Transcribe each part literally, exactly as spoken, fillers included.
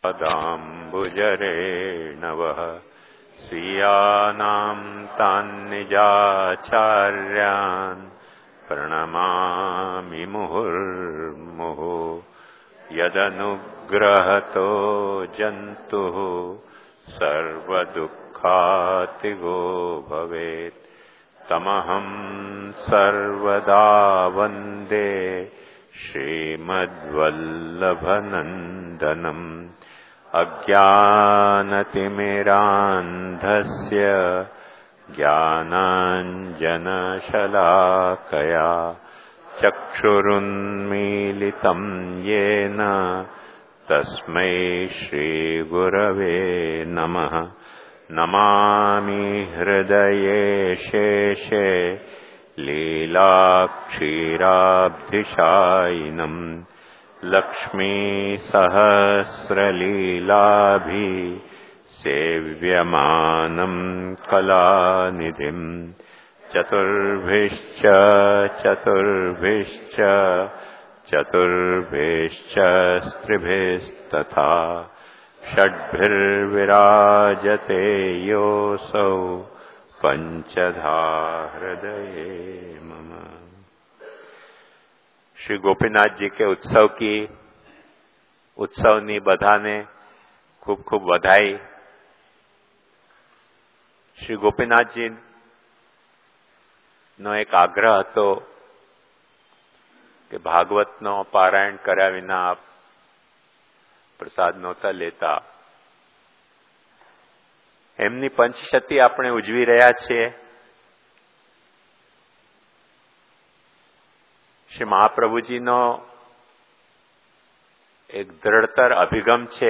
पदाम्बुजरेणवः स्वीयानां तान्निजाचार्यान् प्रणमामि मुहुर्मुहुः यदनुग्रहतो जन्तुः सर्वदुःखातिगो भवेत् तमहं सर्वदा वन्दे श्रीमद्वल्लभनन्दनम् अज्ञानतिमिरान्धस्य ज्ञानाञ्जनशलाकया चक्षुरुन्मीलितं येन तस्मै श्रीगुरवे नमः। नमामि हृदये शेषे लीलाक्षीराब्धिशायिनम् लक्ष्मीसहस्रलीलाभि सेव्यमानं कलानिधिम् चतुर्भिश्च चतुर्भिश्च चतुर्भिश्च स्त्रिभिस्तथा षड्भिर्विराजते योऽसौ पंचधा हृदये मम। श्री गोपीनाथ जी के उत्सव की उत्सवनी बधाने खूब खूब बधाई। श्री गोपीनाथ जी નો એક આગ્રહ હતો કે ભાગવતનો પારાયણ કર્યા વિના આપ પ્રસાદ નહોતા લેતા. એમની પંચશતી આપણે ઉજવી રહ્યા છીએ. શ્રી મહાપ્રભુજીનો એક દ્રઢતર અભિગમ છે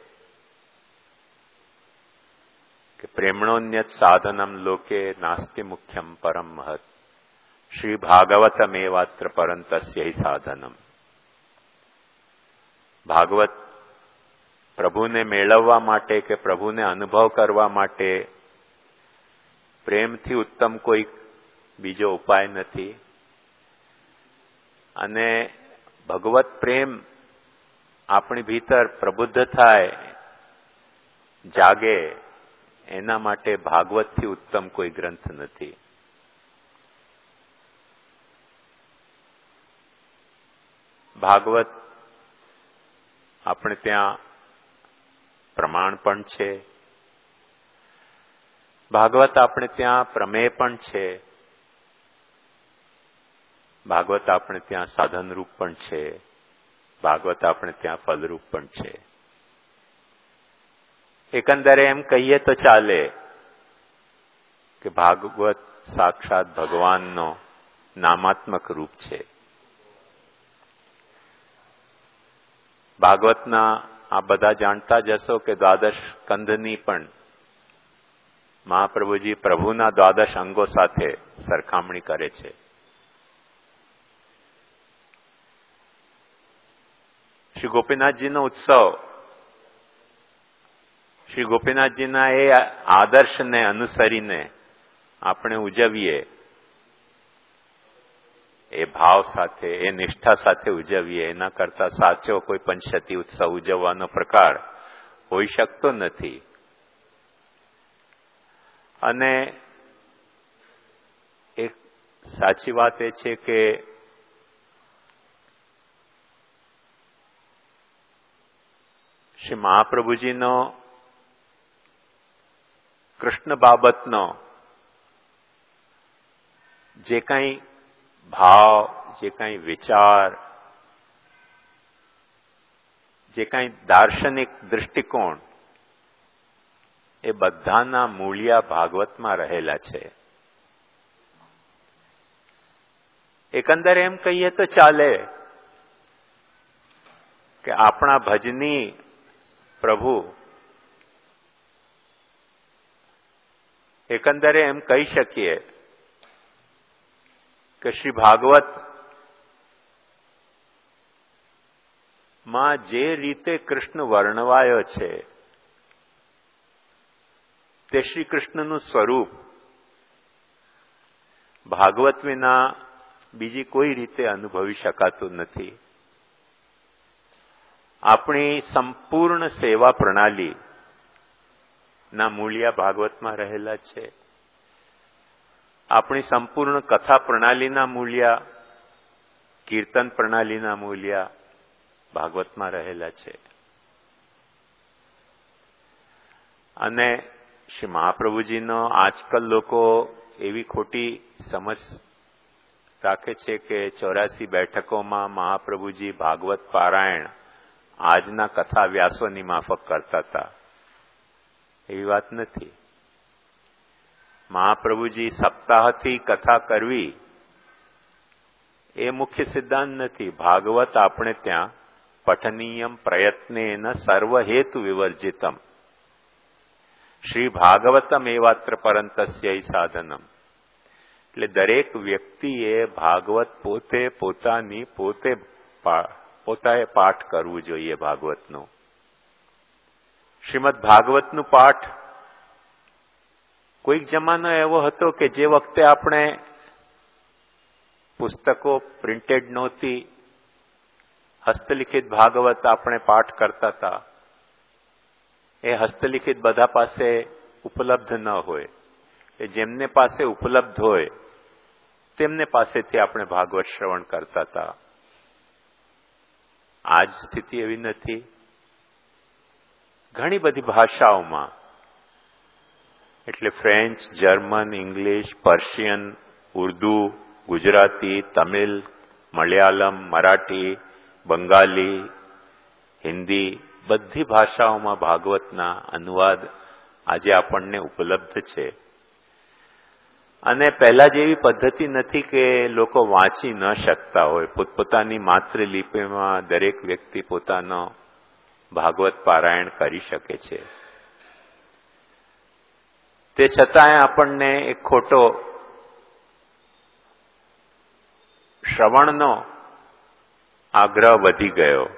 કે પ્રેમણોન્યત સાધનમ લોકે નાસ્તિ મુખ્યમ પરમ મહત શ્રી ભાગવતમેવાત્ર પરંતસ્ય સાધનમ. ભાગવત પ્રભુને મેળવવા માટે કે પ્રભુને અનુભવ કરવા માટે પ્રેમથી ઉત્તમ કોઈ બીજો ઉપાય નથી. અને ભગવત પ્રેમ આપણી ભીતર પ્રબુદ્ધ થાય, જાગે, એના માટે ભાગવતથી ઉત્તમ કોઈ ગ્રંથ નથી. ભાગવત આપણે ત્યાં પ્રમાણ પણ છે, ભાગવત આપણે ત્યાં પ્રમેય પણ છે, ભાગવત આપણે ત્યાં સાધનરૂપ પણ છે, ભાગવત આપણે ત્યાં ફલરૂપ પણ છે. એકંદરે એમ કહીએ તો ચાલે કે ભાગવત સાક્ષાત ભગવાનનો નામાત્મક રૂપ છે. ભાગવતના આ બધા જાણતા જ હશો કે દ્વાદશ સ્કંધની પણ મહાપ્રભુજી પ્રભુના દ્વાદશ અંગો સાથે સરખામણી કરે છે. શ્રી ગોપીનાથજીનો ઉત્સવ શ્રી ગોપીનાથજીના એ આદર્શને અનુસરીને આપણે ઉજવીએ, એ ભાવ સાથે, એ નિષ્ઠા સાથે ઉજવીએ, એના કરતા સાચો કોઈ પંચશતી ઉત્સવ ઉજવવાનો પ્રકાર હોઈ શકતો નથી. અને એક સાચી વાત એ છે કે શ્રી મહાપ્રભુજીનો કૃષ્ણ બાબતનો જે કંઈ ભાવ, જે કંઈ વિચાર, જે કંઈ દાર્શનિક દૃષ્ટિકોણ, એ બધાના મૂળિયા ભાગવતમાં રહેલા છે. એકંદરે એમ કહીએ તો ચાલે કે આપણા ભજની પ્રભુ એકંદરે એમ કહી શકીએ કે શ્રી ભાગવત માં જે રીતે કૃષ્ણ વર્ણવાયો છે તે શ્રી કૃષ્ણનું સ્વરૂપ ભાગવત વિના બીજી કોઈ રીતે અનુભવી શકાતું નથી. આપણી સંપૂર્ણ સેવા પ્રણાલી ના મૂલ્યા ભાગવતમાં રહેલા છે. આપણી સંપૂર્ણ કથા પ્રણાલીના મૂલ્યા, કીર્તન પ્રણાલીના મૂલ્યા ભાગવતમાં રહેલા છે. અને શ્રી મહાપ્રભુજીનો આજકાલ લોકો એવી ખોટી સમજ રાખે છે કે ચોરાસી બેઠકોમાં મહાપ્રભુજી ભાગવત પારાયણ આજના કથા વ્યાસોની માફક કરતા હતા. એવી વાત નથી. મહાપ્રભુજી સપ્તાહથી કથા કરવી એ મુખ્ય સિદ્ધાંત નથી. ભાગવત આપણે ત્યાં પઠનીયમ પ્રયત્નેન સર્વહેતુ વિવર્જિતમ, શ્રી ભાગવતમ એવાત્ર પરંતસ્ય સાધનમ. એટલે દરેક વ્યક્તિએ ભાગવત પોતે પોતાની પોતે પોતાએ પાઠ કરવું જોઈએ. ભાગવતનું શ્રીમદ ભાગવતનું પાઠ કોઈક જમાનો એવો હતો કે જે વખતે આપણે પુસ્તકો પ્રિન્ટેડ નહોતી, હસ્તલિખિત ભાગવત આપણે પાઠ કરતા હતા. એ હસ્તલિખિત બધા પાસે ઉપલબ્ધ ન હોય. એ જેમને પાસે ઉપલબ્ધ હોય તેમને પાસેથી આપણે ભાગવત શ્રવણ કરતા હતા. આજ સ્થિતિ એવી નથી. ઘણી બધી ભાષાઓમાં, એટલે French, German, English, Persian, Urdu, Gujarati, Tamil, Malayalam, Marathi, Bengali, Hindi, બધી ભાષાઓમાં ભાગવતના અનુવાદ આજે આપણને ઉપલબ્ધ છે. અને પહેલા જેવી પદ્ધતિ નથી કે લોકો વાંચી ન શકતા હોય. પોતપોતાની માતૃલિપિમાં દરેક વ્યક્તિ પોતાનો ભાગવત પારાયણ કરી શકે છે. તે છતાંય આપણને એક ખોટો શ્રવણનો આગ્રહ વધી ગયો.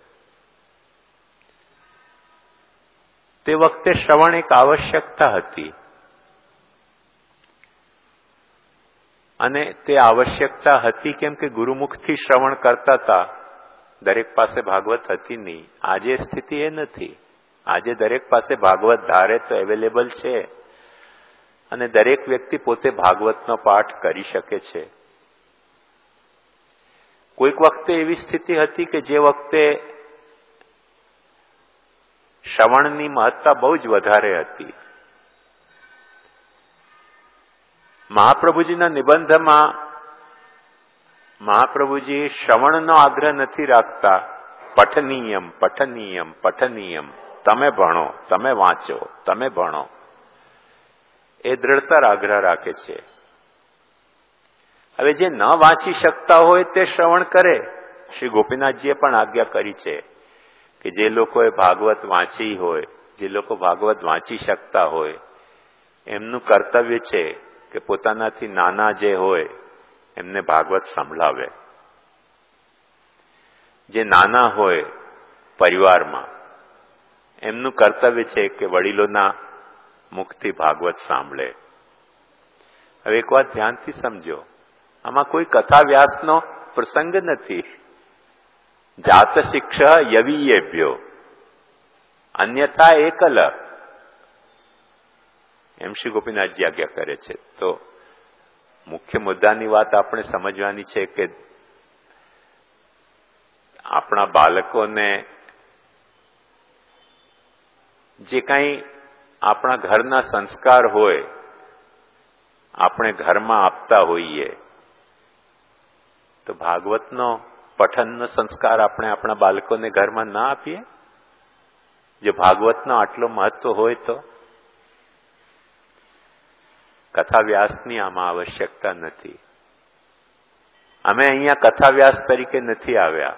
તે વખતે શ્રવણ એક આવશ્યકતા હતી અને તે આવશ્યકતા હતી કેમ કે ગુરુમુખથી શ્રવણ કરતા હતા. દરેક પાસે ભાગવત હતી નહીં. આજે સ્થિતિ એ નથી. આજે દરેક પાસે ભાગવત ધારે તો અવેલેબલ છે અને દરેક વ્યક્તિ પોતે ભાગવતનો પાઠ કરી શકે છે. કોઈક વખતે એવી સ્થિતિ હતી કે જે વખતે શ્રવણની મહત્તા બહુ જ વધારે હતી. મહાપ્રભુજીના નિબંધમાં મહાપ્રભુજી શ્રવણનો આગ્રહ નથી રાખતા. પઠનીયમ પઠનીયમ પઠનીયમ, તમે ભણો, તમે વાંચો, તમે ભણો, એ દ્રઢતર આગ્રહ રાખે છે. હવે જે ન વાંચી શકતા હોય તે શ્રવણ કરે. શ્રી ગોપીનાથજીએ પણ આજ્ઞા કરી છે કે જે લોકોએ ભાગવત વાંચી હોય, જે લોકો ભાગવત વાંચી શકતા હોય, એમનું કર્તવ્ય છે કે પોતાનાથી નાના જે હોય એમને ભાગવત સંભળાવે. જે નાના હોય પરિવારમાં, એમનું કર્તવ્ય છે કે વડીલોના મુખથી ભાગવત સાંભળે. હવે એક વાત ધ્યાનથી સમજો, આમાં કોઈ કથા વ્યાસનો પ્રસંગ નથી. જાત શિક્ષા યવીયેભ્યો અન્યથા એકલ, એમ શ્રી ગોપીનાથજી આજ્ઞા કરે છે. તો મુખ્ય મુદ્દાની વાત આપણે સમજવાની છે કે આપણા બાળકોને જે કંઈ આપણા ઘરના સંસ્કાર હોય, આપણે ઘરમાં આપતા હોઈએ, તો ભાગવતનો પઠનનો સંસ્કાર આપણે આપણા બાળકોને ઘરમાં ના આપીએ? જો ભાગવતનો આટલો મહત્વ હોય તો કથા વ્યાસની આમાં આવશ્યકતા નથી. અમે અહીંયા કથા વ્યાસ તરીકે નથી આવ્યા.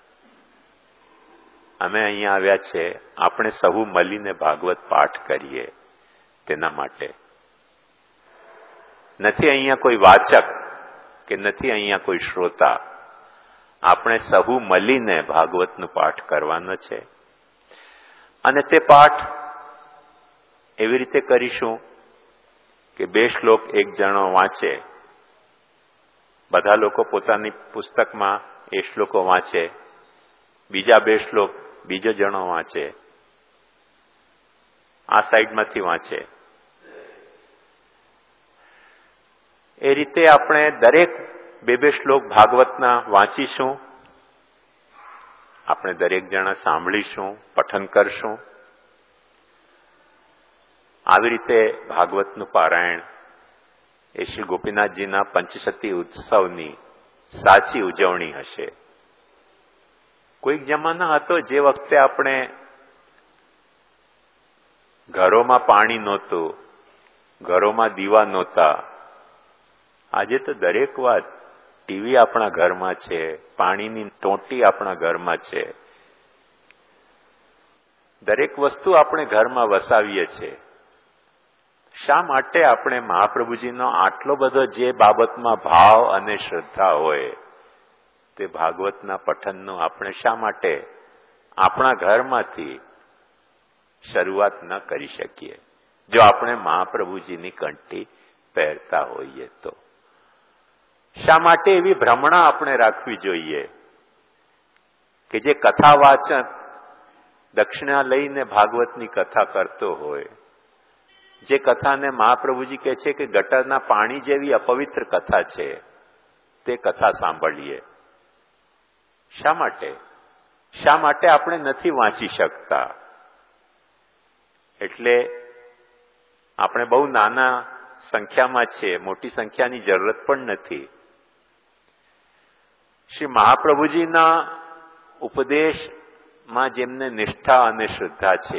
અમે અહીંયા આવ્યા છે આપણે સહુ મળીને ભાગવત પાઠ કરીએ તેના માટે. નથી અહીંયા કોઈ વાચક કે નથી અહીંયા કોઈ શ્રોતા. આપણે સહુ મળીને ભાગવતનો પાઠ કરવાનો છે. અને તે પાઠ એવી રીતે કરીશું કે બે શ્લોક એક જણો વાંચે, બધા લોકો પોતાની પુસ્તકમાં એ શ્લોકો વાંચે, બીજા બે શ્લોક બીજો જણો વાંચે, આ સાઈડમાંથી વાંચે. એ રીતે આપણે દરેક બે બે શ્લોક ભાગવતના વાંચીશું, આપણે દરેક જણા સાંભળીશું, પઠન કરશું. આવી રીતે ભાગવતનું પારાયણ એ શ્રી ગોપીનાથજીના પંચશતી ઉત્સવની સાચી ઉજવણી હશે. કોઈક જમાનો હતો જે વખતે આપણે ઘરોમાં પાણી નહોતું, ઘરોમાં દીવા નહોતા. આજે તો દરેક વાત, ટીવી આપણા ઘરમાં છે, પાણીની ટોટી આપણા ઘરમાં છે, દરેક વસ્તુ આપણે ઘરમાં વસાવીએ છીએ. શા માટે આપણે મહાપ્રભુજીનો આટલો બધો જે બાબતમાં ભાવ અને શ્રદ્ધા હોય તે ભાગવતના પઠનનું આપણે શા માટે આપણા ઘરમાંથી શરૂઆત ન કરી શકીએ, જો આપણે મહાપ્રભુજીની કંઠી પહેરતા હોઈએ તો? શા માટે એવી ભ્રમણા આપણે રાખવી જોઈએ કે જે કથા વાચન દક્ષિણા લઈને ભાગવતની કથા કરતો હોય, જે કથાને મહાપ્રભુજી કહે છે કે ગટરના પાણી જેવી અપવિત્ર કથા છે, તે કથા સાંભળીએ? શા માટે શા માટે આપણે નથી વાંચી શકતા? એટલે આપણે બહુ નાના સંખ્યામાં છીએ, મોટી સંખ્યાની જરૂરત પણ નથી. શ્રી મહાપ્રભુજીના ઉપદેશમાં જેમને નિષ્ઠા અને શ્રદ્ધા છે,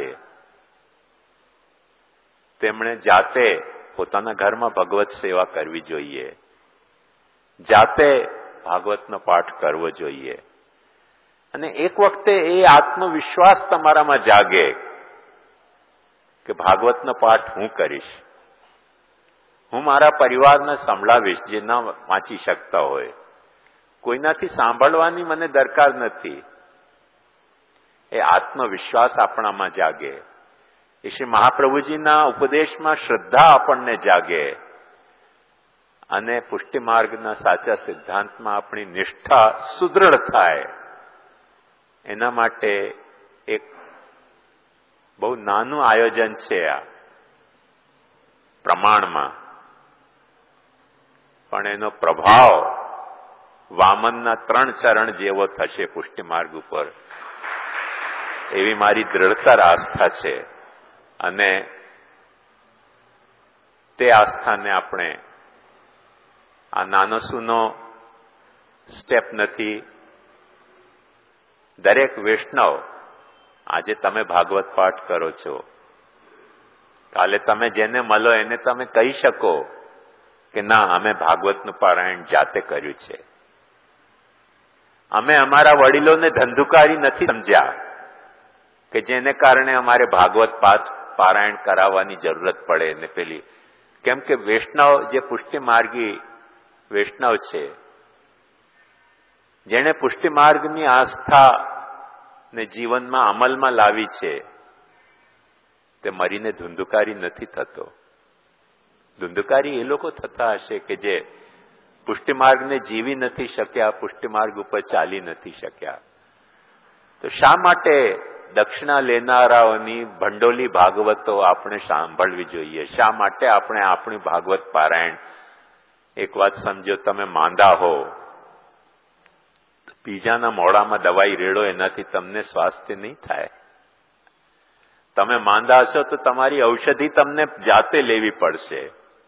તેમણે જાતે પોતાના ઘરમાં ભગવત સેવા કરવી જોઈએ, જાતે ભાગવતનો પાઠ કરવો જોઈએ. અને એક વખતે એ આત્મવિશ્વાસ તમારામાં જાગે કે ભાગવતનો પાઠ હું કરીશ, હું મારા પરિવારને સંભળાવીશ જે ન વાંચી શકતા હોય. કોઈનાથી સાંભળવાની મને દરકાર નથી. એ આત્મવિશ્વાસ આપણામાં જાગે, એ શ્રી મહાપ્રભુજીના ઉપદેશમાં શ્રદ્ધા આપણને જાગે, અને પુષ્ટિ માર્ગના સાચા સિદ્ધાંતમાં આપણી નિષ્ઠા સુદૃઢ થાય. એના માટે એક બહુ નાનું આયોજન છે આ પ્રમાણમાં, પણ એનો પ્રભાવ વામનના ત્રણ ચરણ જેવો થશે પુષ્ટિ માર્ગ ઉપર, એવી મારી દ્રઢતર આસ્થા છે. અને તે આસ્થાને આપણે આ નાનો સૂનો સ્ટેપ નથી. દરેક વૈષ્ણવ, આજે તમે ભાગવત પાઠ કરો છો, કાલે તમે જેને મળો એને તમે કહી શકો કે ના, અમે ભાગવતનું પારાયણ જાતે કર્યું છે. અમે અમારા વડીલોને ધંધુકારી નથી સમજ્યા કે જેને કારણે અમારે ભાગવત પાઠ પારાયણ કરાવવાની જરૂરત પડે ને પેલી. કેમ કે વૈષ્ણવ જે પુષ્ટિ માર્ગી વૈષ્ણવ છે, જેણે પુષ્ટિ માર્ગની આસ્થા ને જીવનમાં અમલમાં લાવી છે, તે મરીને ધુંધુકારી નથી થતો. ધુંધુકારી એ લોકો થતા હશે કે જે પુષ્ટિ માર્ગને જીવી નથી શક્યા, પુષ્ટિ માર્ગ ઉપર ચાલી નથી શક્યા. તો શા માટે દક્ષિણા લેનારાઓની ભંડોલી ભાગવતો આપણે સાંભળવી જોઈએ? શા માટે આપણે આપણી ભાગવત પારાયણ? એક વાત સમજો, તમે માંદા હો, બીજાના મોડામાં દવાઈ રેડો, એનાથી તમને સ્વાસ્થ્ય નહીં થાય. તમે માંદા હશો તો તમારી ઔષધિ તમને જાતે લેવી પડશે.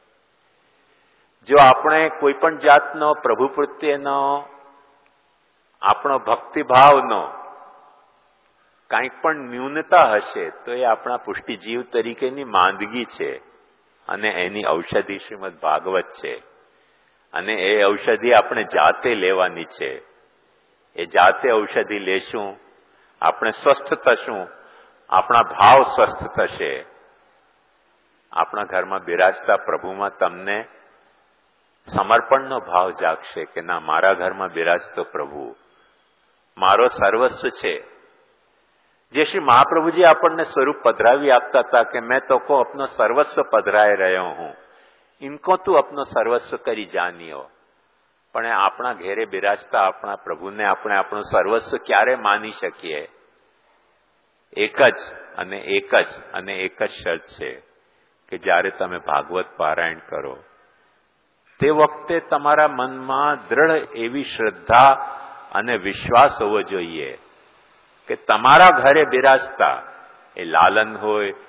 જો આપણે કોઈ પણ જાતનો પ્રભુ પ્રત્યેનો આપણો ભક્તિભાવનો કાંઈક પણ ન્યૂનતા હશે તો એ આપણા પુષ્ટિજીવ તરીકેની માંદગી છે, અને એની ઔષધિ શ્રીમદ ભાગવત છે. અને એ ઔષધિ આપણે જાતે લેવાની છે. એ જાતે ઔષધિ લેશું, આપણે સ્વસ્થ થશું, આપણા ભાવ સ્વસ્થ થશે. આપણા ઘરમાં બિરાજતા પ્રભુમાં તમને સમર્પણનો ભાવ જાગશે કે ના, મારા ઘરમાં બિરાજતો પ્રભુ મારો સર્વસ્વ છે. જે શ્રી મહાપ્રભુજી આપણને સ્વરૂપ પધરાવી આપતા હતા કે મેં તો કો અપનો સર્વસ્વ પધરાય રહ્યો હું, ઇનકો તું અપનો સર્વસ્વ કરી જાનિયો. પણ આપણા ઘેરે બિરાજતા આપણા પ્રભુને આપણે આપણું સર્વસ્વ ક્યારે માની શકીએ? એક જ અને એક જ અને એક જ શરત છે કે જ્યારે તમે ભાગવત પારાયણ કરો તે વખતે તમારા મનમાં દ્રઢ એવી શ્રદ્ધા અને વિશ્વાસ હોવો જોઈએ કે તમારા ઘરે બિરાજતા એ લાલન હોય,